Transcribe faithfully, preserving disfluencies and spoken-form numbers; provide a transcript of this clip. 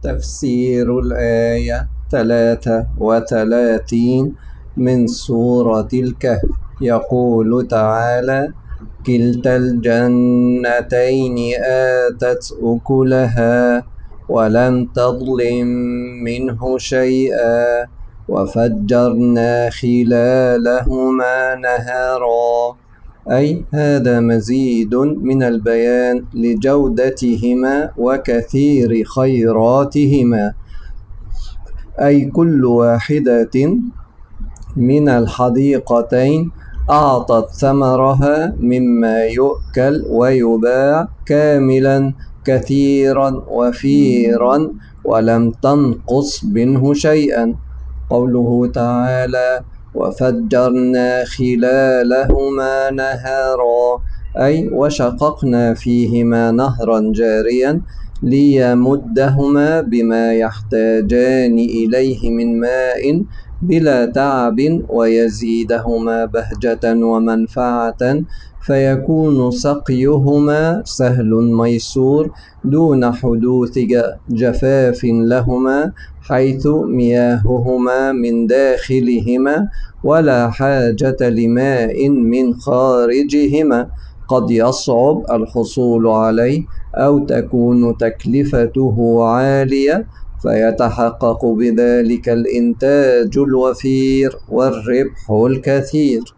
تفسير الآية ثلاثة وثلاثين من سورة الكهف. يقول تعالى: كلتا الجنتين آتت أكلها ولم تظلم منه شيئا وفجرنا خلالهما نهرا. أي هذا مزيد من البيان لجودتهما وكثير خيراتهما، أي كل واحدة من الحديقتين أعطت ثمرها مما يؤكل ويباع كاملا كثيرا وفيرا ولم تنقص منه شيئا. قوله تعالى: وفجرنا خلالهما نهرا، أي وشققنا فيهما نهرا جاريا ليمدهما بما يحتاجان إليه من ماء بلا تعب ويزيدهما بهجة ومنفعة، فيكون سقيهما سهل ميسور دون حدوث جفاف لهما، حيث مياههما من داخلهما ولا حاجة لماء من خارجهما قد يصعب الحصول عليه أو تكون تكلفته عالية، فيتحقق بذلك الإنتاج الوفير والربح الكثير.